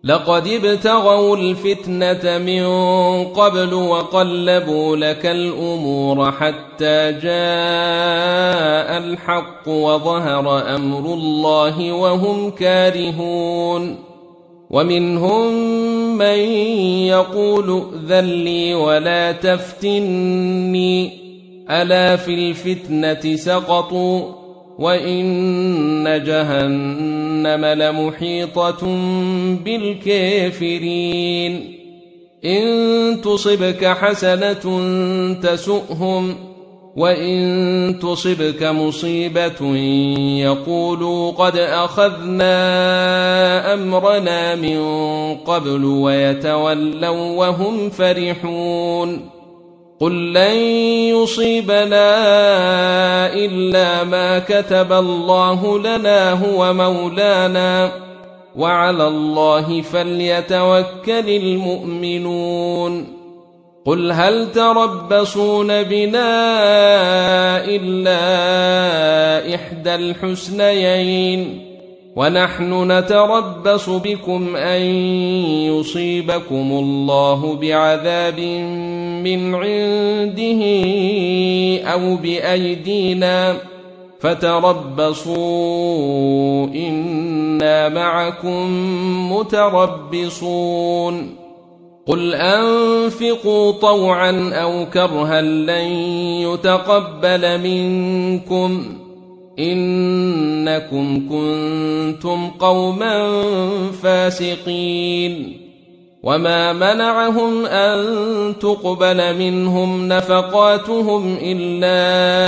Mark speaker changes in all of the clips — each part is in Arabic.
Speaker 1: لقد ابتغوا الفتنة من قبل وقلبوا لك الأمور حتى جاء الحق وظهر أمر الله وهم كارهون ومنهم من يقول ائذن لي ولا تفتني ألا في الفتنة سقطوا وإن جهنم لمحيطة بالكافرين إن تصبك حسنة تسؤهم وإن تصبك مصيبة يقولوا قد أخذنا أمرنا من قبل ويتولوا وهم فرحون قل لن يصيبنا إلا ما كتب الله لنا هو مولانا وعلى الله فليتوكل المؤمنون قل هل تربصون بنا إلا إحدى الحسنيين ونحن نتربص بكم أن يصيبكم الله بعذاب من عنده أو بأيدينا فتربصوا إنا معكم متربصون قل أنفقوا طوعا أو كرها لن يتقبل منكم إنكم كنتم قوما فاسقين وما منعهم أن تقبل منهم نفقاتهم إلا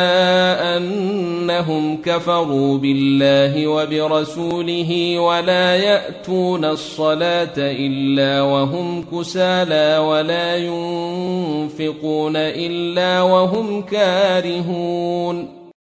Speaker 1: أنهم كفروا بالله وبرسوله ولا يأتون الصلاة إلا وهم كسالى ولا ينفقون إلا وهم كارهون